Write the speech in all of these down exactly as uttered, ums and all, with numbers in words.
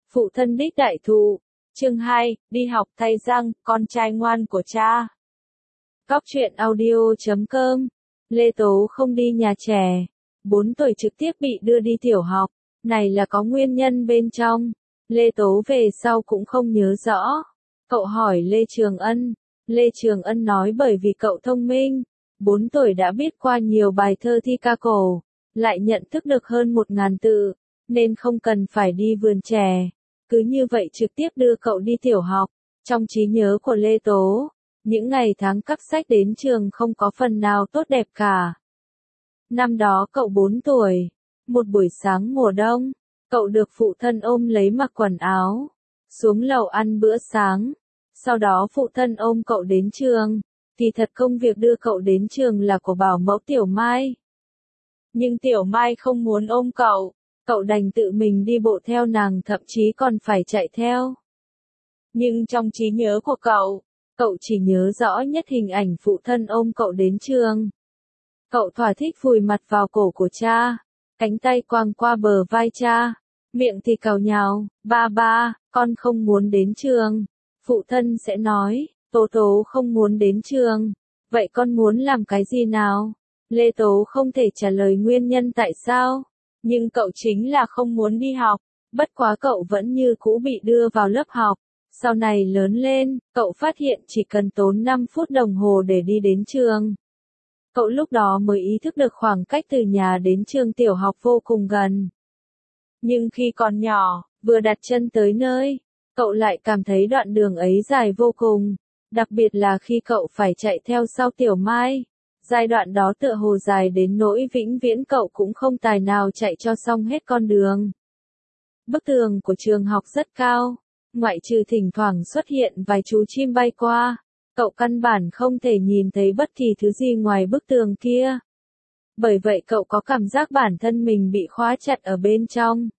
Phụ thân đích đại thụ. Chương hai, đi học thay răng, con trai ngoan của cha. Góc truyện audio chấm com. Lê Tố không đi nhà trẻ. bốn tuổi trực tiếp bị đưa đi tiểu học. Này là có nguyên nhân bên trong. Lê Tố về sau cũng không nhớ rõ. Cậu hỏi Lê Trường Ân. Lê Trường Ân nói bởi vì cậu thông minh. bốn tuổi đã biết qua nhiều bài thơ thi ca cổ. Lại nhận thức được hơn một ngàn từ. Nên không cần phải đi vườn trẻ. Cứ như vậy trực tiếp đưa cậu đi tiểu học. Trong trí nhớ của Lê Tố, những ngày tháng cắp sách đến trường không có phần nào tốt đẹp cả. Năm đó cậu bốn tuổi, một buổi sáng mùa đông, cậu được phụ thân ôm lấy mặc quần áo, xuống lầu ăn bữa sáng. Sau đó phụ thân ôm cậu đến trường. Kỳ thật công việc đưa cậu đến trường là của bảo mẫu Tiểu Mai. Nhưng Tiểu Mai không muốn ôm cậu. Cậu đành tự mình đi bộ theo nàng, thậm chí còn phải chạy theo. Nhưng trong trí nhớ của cậu, cậu chỉ nhớ rõ nhất hình ảnh phụ thân ôm cậu đến trường. Cậu thỏa thích vùi mặt vào cổ của cha, cánh tay quàng qua bờ vai cha, miệng thì cào nhào, ba ba, con không muốn đến trường. Phụ thân sẽ nói, Tố Tố không muốn đến trường, vậy con muốn làm cái gì nào? Lê Tố không thể trả lời nguyên nhân tại sao. Nhưng cậu chính là không muốn đi học, bất quá cậu vẫn như cũ bị đưa vào lớp học. Sau này lớn lên, cậu phát hiện chỉ cần tốn năm phút đồng hồ để đi đến trường. Cậu lúc đó mới ý thức được khoảng cách từ nhà đến trường tiểu học vô cùng gần. Nhưng khi còn nhỏ, vừa đặt chân tới nơi, cậu lại cảm thấy đoạn đường ấy dài vô cùng, đặc biệt là khi cậu phải chạy theo sau Tiểu Mai. Giai đoạn đó tựa hồ dài đến nỗi vĩnh viễn cậu cũng không tài nào chạy cho xong hết con đường. Bức tường của trường học rất cao, ngoại trừ thỉnh thoảng xuất hiện vài chú chim bay qua, cậu căn bản không thể nhìn thấy bất kỳ thứ gì ngoài bức tường kia. Bởi vậy cậu có cảm giác bản thân mình bị khóa chặt ở bên trong.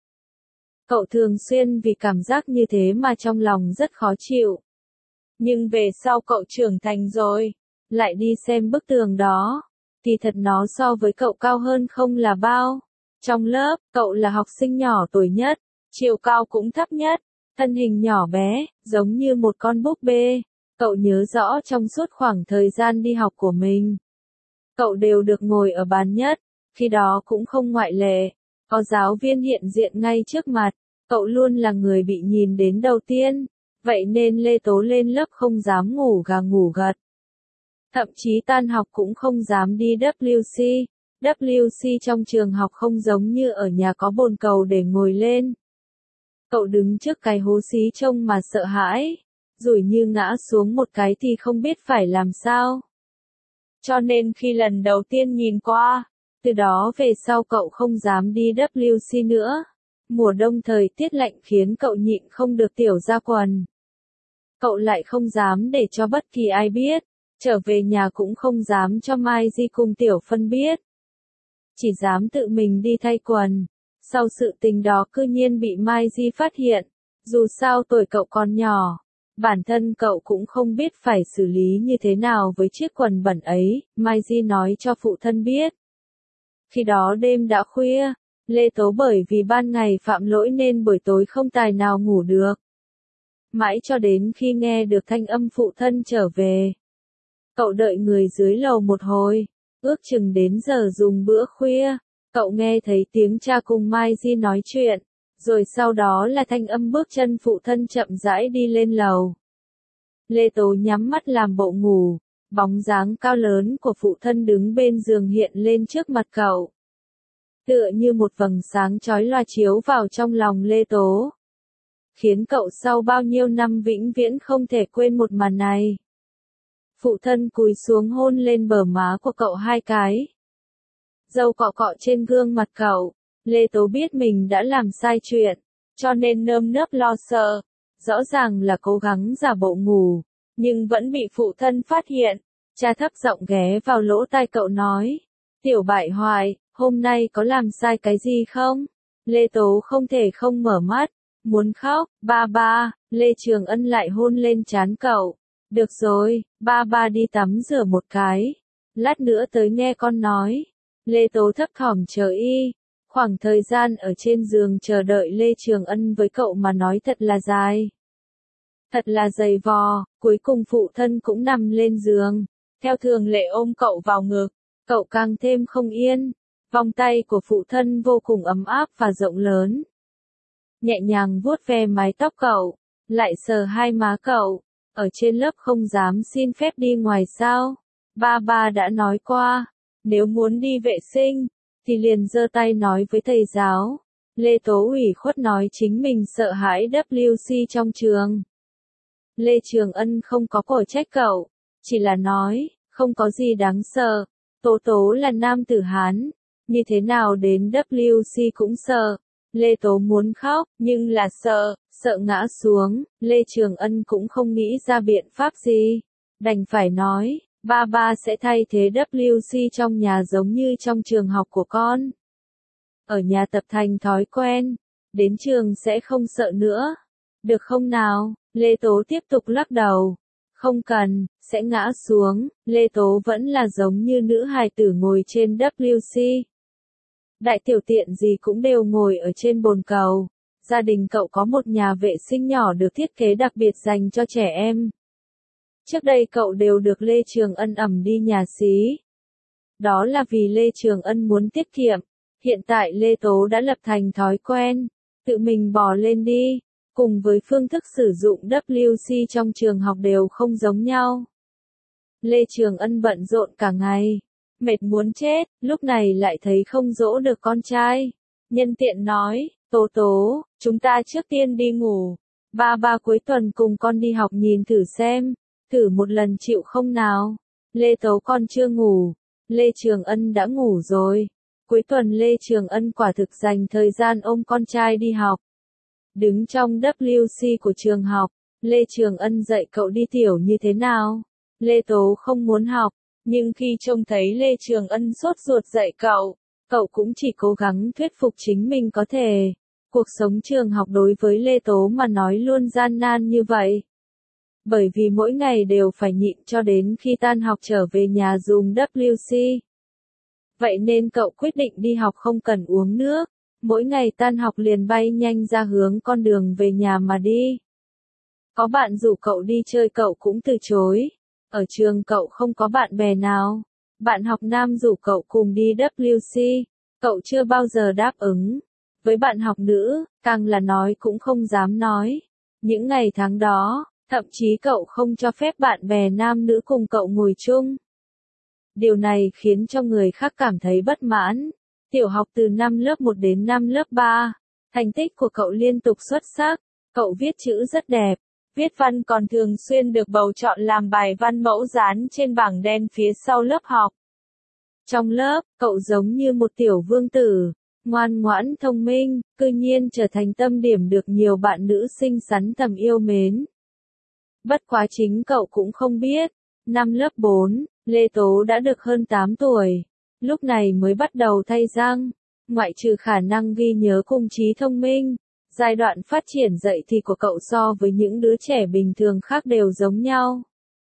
Cậu thường xuyên vì cảm giác như thế mà trong lòng rất khó chịu. Nhưng về sau cậu trưởng thành rồi, lại đi xem bức tường đó, thì thật nó so với cậu cao hơn không là bao. Trong lớp, cậu là học sinh nhỏ tuổi nhất, chiều cao cũng thấp nhất, thân hình nhỏ bé, giống như một con búp bê. Cậu nhớ rõ trong suốt khoảng thời gian đi học của mình, cậu đều được ngồi ở bàn nhất, khi đó cũng không ngoại lệ. Có giáo viên hiện diện ngay trước mặt, cậu luôn là người bị nhìn đến đầu tiên. Vậy nên Lê Tố lên lớp không dám ngủ gà ngủ gật. Thậm chí tan học cũng không dám đi W C. W C trong trường học không giống như ở nhà có bồn cầu để ngồi lên. Cậu đứng trước cái hố xí trông mà sợ hãi, rủi như ngã xuống một cái thì không biết phải làm sao. Cho nên khi lần đầu tiên nhìn qua, từ đó về sau cậu không dám đi W C nữa. Mùa đông thời tiết lạnh khiến cậu nhịn không được tiểu ra quần. Cậu lại không dám để cho bất kỳ ai biết. Trở về nhà cũng không dám cho Mai Di cùng Tiểu Phân biết. Chỉ dám tự mình đi thay quần. Sau sự tình đó cư nhiên bị Mai Di phát hiện. Dù sao tuổi cậu còn nhỏ, bản thân cậu cũng không biết phải xử lý như thế nào với chiếc quần bẩn ấy. Mai Di nói cho phụ thân biết. Khi đó đêm đã khuya, Lê Tố bởi vì ban ngày phạm lỗi nên buổi tối không tài nào ngủ được. Mãi cho đến khi nghe được thanh âm phụ thân trở về. Cậu đợi người dưới lầu một hồi, ước chừng đến giờ dùng bữa khuya, cậu nghe thấy tiếng cha cùng Mai Di nói chuyện, rồi sau đó là thanh âm bước chân phụ thân chậm rãi đi lên lầu. Lê Tố nhắm mắt làm bộ ngủ, bóng dáng cao lớn của phụ thân đứng bên giường hiện lên trước mặt cậu. Tựa như một vầng sáng chói lòa chiếu vào trong lòng Lê Tố. Khiến cậu sau bao nhiêu năm vĩnh viễn không thể quên một màn này. Phụ thân cúi xuống hôn lên bờ má của cậu hai cái. Dâu cọ cọ trên gương mặt cậu. Lê Tố biết mình đã làm sai chuyện, cho nên nơm nớp lo sợ. Rõ ràng là cố gắng giả bộ ngủ, nhưng vẫn bị phụ thân phát hiện. Cha thấp giọng ghé vào lỗ tai cậu nói. Tiểu bại hoại, hôm nay có làm sai cái gì không? Lê Tố không thể không mở mắt, muốn khóc. Ba ba, Lê Trường Ân lại hôn lên trán cậu. Được rồi, ba ba đi tắm rửa một cái. Lát nữa tới nghe con nói. Lê Tố thấp thỏm chờ y. Khoảng thời gian ở trên giường chờ đợi Lê Trường Ân với cậu mà nói thật là dài. Thật là dày vò, cuối cùng phụ thân cũng nằm lên giường. Theo thường lệ ôm cậu vào ngực, cậu càng thêm không yên. Vòng tay của phụ thân vô cùng ấm áp và rộng lớn. Nhẹ nhàng vuốt ve mái tóc cậu, lại sờ hai má cậu. Ở trên lớp không dám xin phép đi ngoài sao? Ba ba đã nói qua, nếu muốn đi vệ sinh, thì liền giơ tay nói với thầy giáo. Lê Tố ủy khuất nói chính mình sợ hãi W C trong trường. Lê Trường Ân không có cổ trách cậu, chỉ là nói, không có gì đáng sợ. Tố Tố là nam tử Hán, như thế nào đến W C cũng sợ. Lê Tố muốn khóc, nhưng là sợ, sợ ngã xuống. Lê Trường Ân cũng không nghĩ ra biện pháp gì. Đành phải nói, ba ba sẽ thay thế W C trong nhà giống như trong trường học của con. Ở nhà tập thành thói quen, đến trường sẽ không sợ nữa. Được không nào? Lê Tố tiếp tục lắc đầu. Không cần, sẽ ngã xuống. Lê Tố vẫn là giống như nữ hài tử ngồi trên W C. Đại tiểu tiện gì cũng đều ngồi ở trên bồn cầu. Gia đình cậu có một nhà vệ sinh nhỏ được thiết kế đặc biệt dành cho trẻ em. Trước đây cậu đều được Lê Trường Ân ẵm đi nhà xí. Đó là vì Lê Trường Ân muốn tiết kiệm. Hiện tại Lê Tố đã lập thành thói quen. Tự mình bò lên đi. Cùng với phương thức sử dụng W C trong trường học đều không giống nhau. Lê Trường Ân bận rộn cả ngày. Mệt muốn chết, lúc này lại thấy không dỗ được con trai. Nhân tiện nói, Tố Tố, chúng ta trước tiên đi ngủ. Ba ba cuối tuần cùng con đi học nhìn thử xem. Thử một lần chịu không nào? Lê Tố con chưa ngủ. Lê Trường Ân đã ngủ rồi. Cuối tuần Lê Trường Ân quả thực dành thời gian ôm con trai đi học. Đứng trong W C của trường học, Lê Trường Ân dạy cậu đi tiểu như thế nào. Lê Tố không muốn học, nhưng khi trông thấy Lê Trường Ân sốt ruột dạy cậu, cậu cũng chỉ cố gắng thuyết phục chính mình có thể. Cuộc sống trường học đối với Lê Tố mà nói luôn gian nan như vậy. Bởi vì mỗi ngày đều phải nhịn cho đến khi tan học trở về nhà dùng W C. Vậy nên cậu quyết định đi học không cần uống nước. Mỗi ngày tan học liền bay nhanh ra hướng con đường về nhà mà đi. Có bạn rủ cậu đi chơi cậu cũng từ chối. Ở trường cậu không có bạn bè nào. Bạn học nam rủ cậu cùng đi W C. Cậu chưa bao giờ đáp ứng. Với bạn học nữ, càng là nói cũng không dám nói. Những ngày tháng đó, thậm chí cậu không cho phép bạn bè nam nữ cùng cậu ngồi chung. Điều này khiến cho người khác cảm thấy bất mãn. Tiểu học từ năm lớp một đến năm lớp ba, thành tích của cậu liên tục xuất sắc, cậu viết chữ rất đẹp, viết văn còn thường xuyên được bầu chọn làm bài văn mẫu dán trên bảng đen phía sau lớp học. Trong lớp, cậu giống như một tiểu vương tử, ngoan ngoãn thông minh, cư nhiên trở thành tâm điểm được nhiều bạn nữ xinh xắn thầm yêu mến. Bất quá chính cậu cũng không biết, năm lớp bốn, Lê Tố đã được hơn tám tuổi. Lúc này mới bắt đầu thay răng, ngoại trừ khả năng ghi nhớ cùng trí thông minh, giai đoạn phát triển dậy thì của cậu so với những đứa trẻ bình thường khác đều giống nhau.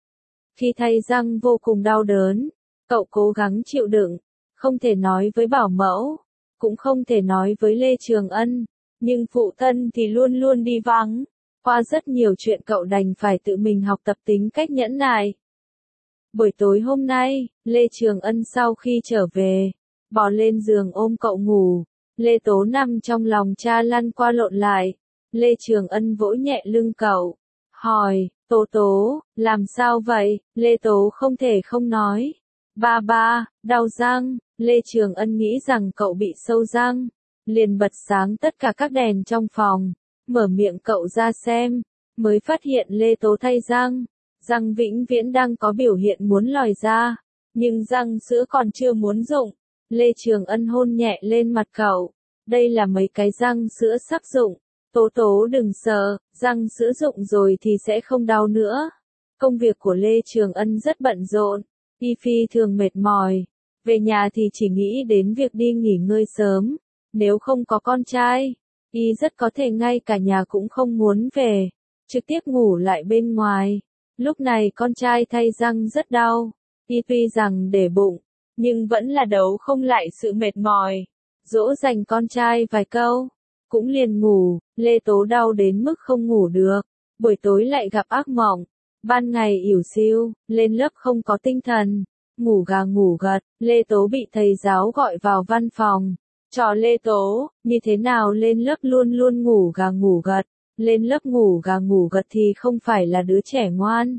Khi thay răng vô cùng đau đớn, cậu cố gắng chịu đựng, không thể nói với bảo mẫu, cũng không thể nói với Lê Trường Ân, nhưng phụ thân thì luôn luôn đi vắng, qua rất nhiều chuyện cậu đành phải tự mình học tập tính cách nhẫn nại. Buổi tối hôm nay, Lê Trường Ân sau khi trở về, bò lên giường ôm cậu ngủ. Lê Tố nằm trong lòng cha lăn qua lộn lại. Lê Trường Ân vỗ nhẹ lưng cậu, hỏi, Tố Tố, làm sao vậy? Lê Tố không thể không nói. Ba ba, đau răng. Lê Trường Ân nghĩ rằng cậu bị sâu răng, liền bật sáng tất cả các đèn trong phòng, mở miệng cậu ra xem, mới phát hiện Lê Tố thay răng. Răng vĩnh viễn đang có biểu hiện muốn lòi ra, nhưng răng sữa còn chưa muốn dụng. Lê Trường Ân hôn nhẹ lên mặt cậu. Đây là mấy cái răng sữa sắp dụng. Tố Tố đừng sợ, răng sữa dụng rồi thì sẽ không đau nữa. Công việc của Lê Trường Ân rất bận rộn, y phi thường mệt mỏi. Về nhà thì chỉ nghĩ đến việc đi nghỉ ngơi sớm. Nếu không có con trai, y rất có thể ngay cả nhà cũng không muốn về, trực tiếp ngủ lại bên ngoài. Lúc này con trai thay răng rất đau, y tuy rằng để bụng, nhưng vẫn là đấu không lại sự mệt mỏi. dỗ dành con trai vài câu, cũng liền ngủ. Lê Tố đau đến mức không ngủ được, buổi tối lại gặp ác mộng, ban ngày ỉu xìu, lên lớp không có tinh thần, ngủ gà ngủ gật. Lê Tố bị thầy giáo gọi vào văn phòng, trò Lê Tố, như thế nào lên lớp luôn luôn ngủ gà ngủ gật, lên lớp ngủ gà ngủ gật thì không phải là đứa trẻ ngoan.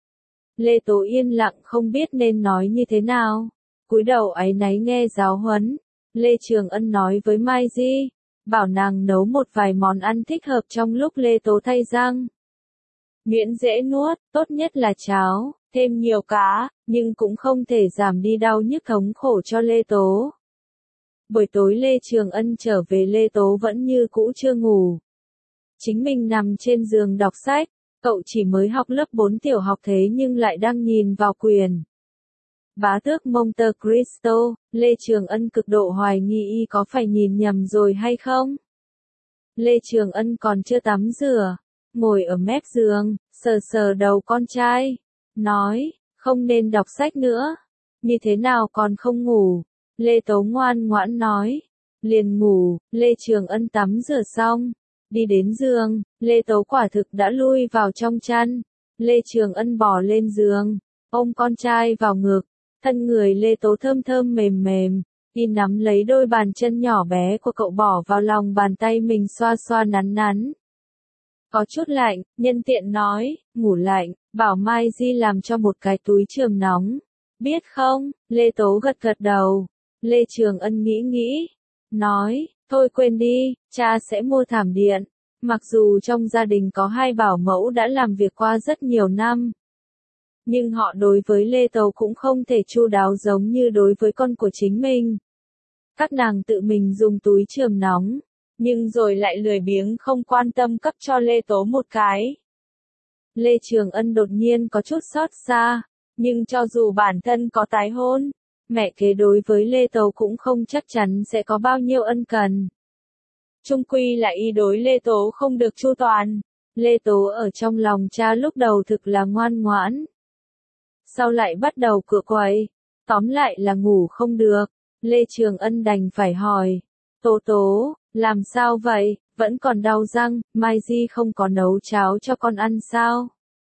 Lê Tố yên lặng không biết nên nói như thế nào, cúi đầu áy náy nghe giáo huấn. Lê Trường Ân nói với Mai Di, bảo nàng nấu một vài món ăn thích hợp trong lúc Lê Tố thay răng. Miễn dễ nuốt, tốt nhất là cháo, thêm nhiều cá, nhưng cũng không thể giảm đi đau nhức thống khổ cho Lê Tố. Buổi tối Lê Trường Ân trở về, Lê Tố vẫn như cũ chưa ngủ. Chính mình nằm trên giường đọc sách, cậu chỉ mới học lớp bốn tiểu học thế nhưng lại đang nhìn vào quyền. Bá tước Monte Cristo. Lê Trường Ân cực độ hoài nghi y có phải nhìn nhầm rồi hay không. Lê Trường Ân còn chưa tắm rửa, ngồi ở mép giường, sờ sờ đầu con trai, nói, không nên đọc sách nữa, như thế nào còn không ngủ. Lê Tố ngoan ngoãn nói, liền ngủ. Lê Trường Ân tắm rửa xong, đi đến giường, Lê Tố quả thực đã lui vào trong chăn. Lê Trường Ân bò lên giường, ôm con trai vào ngực, thân người Lê Tố thơm thơm mềm mềm, y nắm lấy đôi bàn chân nhỏ bé của cậu bỏ vào lòng bàn tay mình xoa xoa nắn nắn. Có chút lạnh, nhân tiện nói, ngủ lạnh, bảo Mai Di làm cho một cái túi chườm nóng. Biết không? Lê Tố gật gật đầu. Lê Trường Ân nghĩ nghĩ, nói, thôi quên đi, cha sẽ mua thảm điện. Mặc dù trong gia đình có hai bảo mẫu đã làm việc qua rất nhiều năm, nhưng họ đối với Lê Tố cũng không thể chu đáo giống như đối với con của chính mình. Các nàng tự mình dùng túi chườm nóng, nhưng rồi lại lười biếng không quan tâm cấp cho Lê Tố một cái. Lê Trường Ân đột nhiên có chút xót xa, nhưng cho dù bản thân có tái hôn, mẹ kế đối với Lê Tố cũng không chắc chắn sẽ có bao nhiêu ân cần. Chung quy lại y đối Lê Tố không được chu toàn. Lê Tố ở trong lòng cha lúc đầu thực là ngoan ngoãn, sau lại bắt đầu cựa quậy, tóm lại là ngủ không được. Lê Trường Ân đành phải hỏi, Tố Tố, làm sao vậy, vẫn còn đau răng, Mai Di không có nấu cháo cho con ăn sao?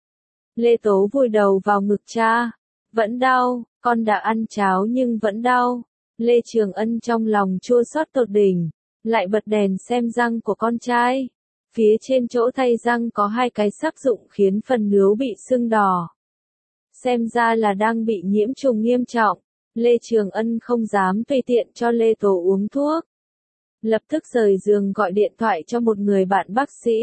Lê Tố vùi đầu vào ngực cha, vẫn đau, con đã ăn cháo nhưng vẫn đau. Lê Trường Ân trong lòng chua xót tột đỉnh, lại bật đèn xem răng của con trai. Phía trên chỗ thay răng có hai cái sắc dụng khiến phần nướu bị sưng đỏ. Xem ra là đang bị nhiễm trùng nghiêm trọng. Lê Trường Ân không dám tùy tiện cho Lê Tố uống thuốc. Lập tức rời giường gọi điện thoại cho một người bạn bác sĩ.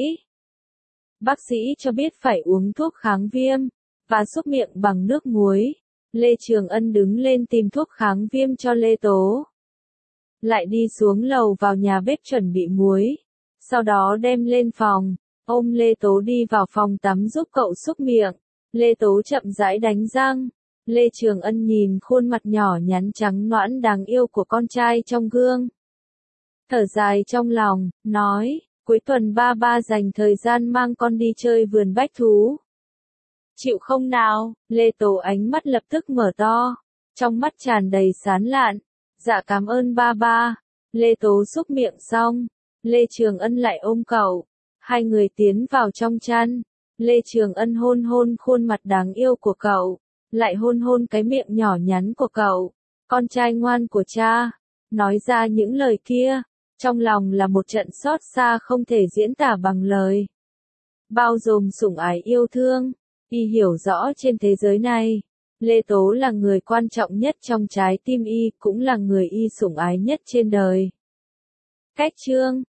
Bác sĩ cho biết phải uống thuốc kháng viêm, và súc miệng bằng nước muối. Lê Trường Ân đứng lên tìm thuốc kháng viêm cho Lê Tố. Lại đi xuống lầu vào nhà bếp chuẩn bị muối. Sau đó đem lên phòng, ôm Lê Tố đi vào phòng tắm giúp cậu súc miệng. Lê Tố chậm rãi đánh răng. Lê Trường Ân nhìn khuôn mặt nhỏ nhắn trắng nõn đáng yêu của con trai trong gương. Thở dài trong lòng, nói, cuối tuần ba ba dành thời gian mang con đi chơi vườn bách thú. Chịu không nào? Lê Tố ánh mắt lập tức mở to, trong mắt tràn đầy sán lạn. Dạ cảm ơn ba ba. Lê Tố xúc miệng xong, Lê Trường Ân lại ôm cậu. Hai người tiến vào trong chăn. Lê Trường Ân hôn hôn khuôn mặt đáng yêu của cậu, lại hôn hôn cái miệng nhỏ nhắn của cậu. Con trai ngoan của cha. Nói ra những lời kia, trong lòng là một trận xót xa không thể diễn tả bằng lời. Bao gồm sủng ái yêu thương. Y hiểu rõ trên thế giới này, Lê Tố là người quan trọng nhất trong trái tim y, cũng là người y sủng ái nhất trên đời. Cách chương